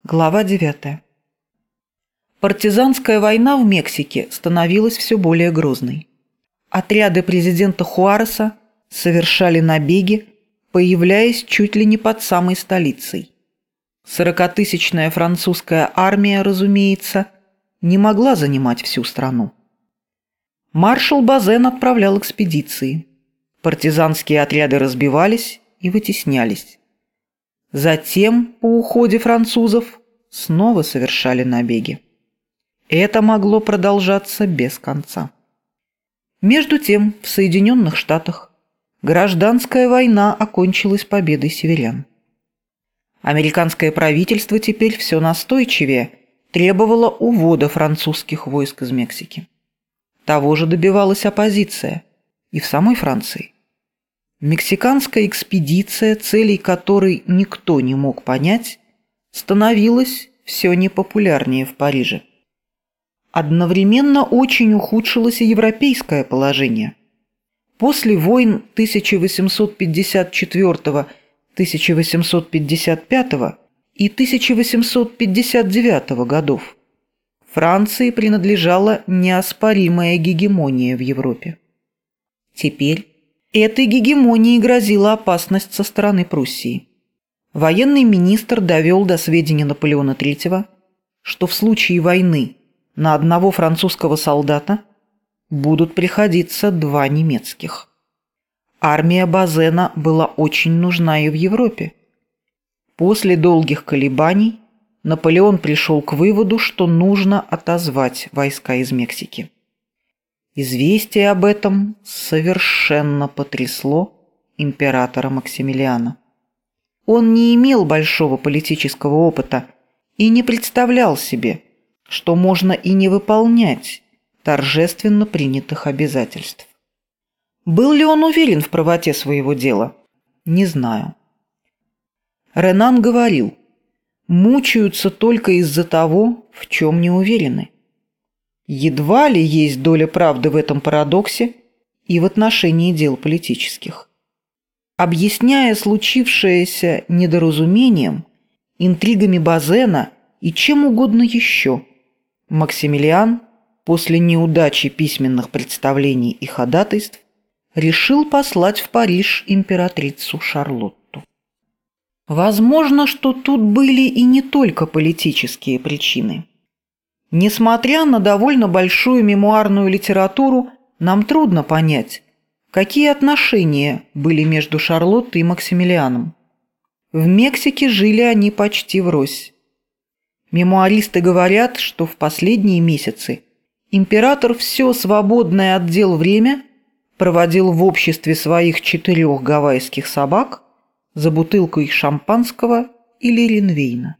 Глава 9. Партизанская война в Мексике становилась все более грозной. Отряды президента Хуареса совершали набеги, появляясь чуть ли не под самой столицей. 40-тысячная французская армия, разумеется, не могла занимать всю страну. Маршал Базен отправлял экспедиции. Партизанские отряды разбивались и вытеснялись. Затем, по уходе французов, снова совершали набеги. Это могло продолжаться без конца. Между тем, в Соединенных Штатах гражданская война окончилась победой северян. Американское правительство теперь все настойчивее требовало увода французских войск из Мексики. Того же добивалась оппозиция и в самой Франции. Мексиканская экспедиция, целей которой никто не мог понять, становилась все непопулярнее в Париже. Одновременно очень ухудшилось и европейское положение. После войн 1854-1855 и 1859 годов Франции принадлежала неоспоримая гегемония в Европе. Теперь этой гегемонии грозила опасность со стороны Пруссии. Военный министр довел до сведения Наполеона III, что в случае войны на одного французского солдата будут приходиться 2 немецких. Армия Базена была очень нужна и в Европе. После долгих колебаний Наполеон пришел к выводу, что нужно отозвать войска из Мексики. Известие об этом совершенно потрясло императора Максимилиана. Он не имел большого политического опыта и не представлял себе, что можно и не выполнять торжественно принятых обязательств. Был ли он уверен в правоте своего дела? Не знаю. Ренан говорил: мучаются только из-за того, в чем не уверены. Едва ли есть доля правды в этом парадоксе и в отношении дел политических. Объясняя случившееся недоразумением, интригами Базена и чем угодно еще, Максимилиан, после неудачи письменных представлений и ходатайств, решил послать в Париж императрицу Шарлотту. Возможно, что тут были и не только политические причины. Несмотря на довольно большую мемуарную литературу, нам трудно понять, какие отношения были между Шарлоттой и Максимилианом. В Мексике жили они почти врозь. Мемуаристы говорят, что в последние месяцы император все свободное от дел время проводил в обществе своих 4 гавайских собак за бутылкой шампанского или ринвейна.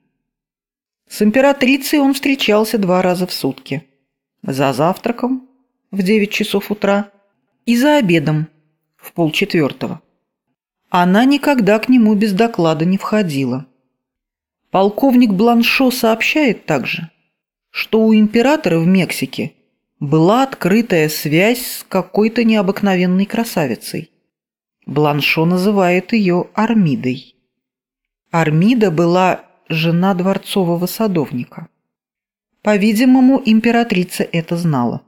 С императрицей он встречался 2 раза в сутки. За завтраком в 9 часов утра и за обедом в 3:30. Она никогда к нему без доклада не входила. Полковник Бланшо сообщает также, что у императора в Мексике была открытая связь с какой-то необыкновенной красавицей. Бланшо называет ее Армидой. Армида была жена дворцового садовника. По-видимому, императрица это знала.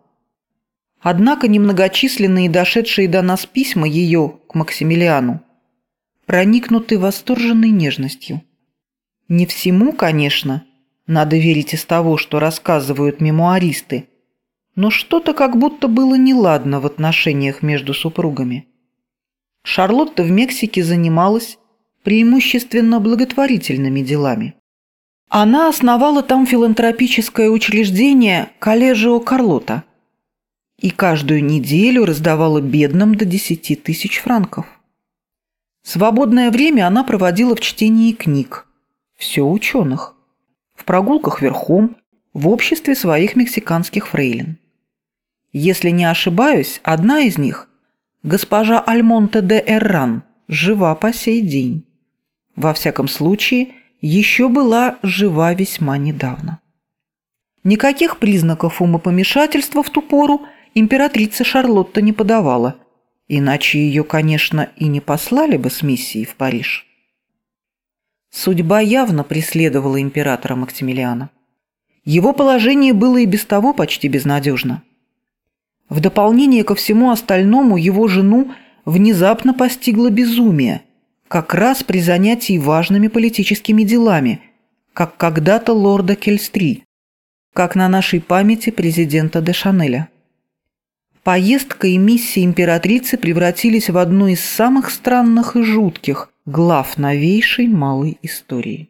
Однако немногочисленные дошедшие до нас письма ее к Максимилиану проникнуты восторженной нежностью. Не всему, конечно, надо верить из того, что рассказывают мемуаристы, но что-то как будто было неладно в отношениях между супругами. Шарлотта в Мексике занималась преимущественно благотворительными делами. Она основала там филантропическое учреждение «Коллежио Карлота» и каждую неделю раздавала бедным до 10 000 франков. Свободное время она проводила в чтении книг, все ученых, в прогулках верхом, в обществе своих мексиканских фрейлин. Если не ошибаюсь, одна из них, госпожа Альмонте де Эрран, жива по сей день. Во всяком случае, еще была жива весьма недавно. Никаких признаков умопомешательства в ту пору императрица Шарлотта не подавала, иначе ее, конечно, и не послали бы с миссией в Париж. Судьба явно преследовала императора Максимилиана. Его положение было и без того почти безнадежно. В дополнение ко всему остальному его жену внезапно постигло безумие, как раз при занятии важными политическими делами, как когда-то лорда Кельстри, как на нашей памяти президента де Шанеля. Поездка и миссия императрицы превратились в одну из самых странных и жутких глав новейшей малой истории.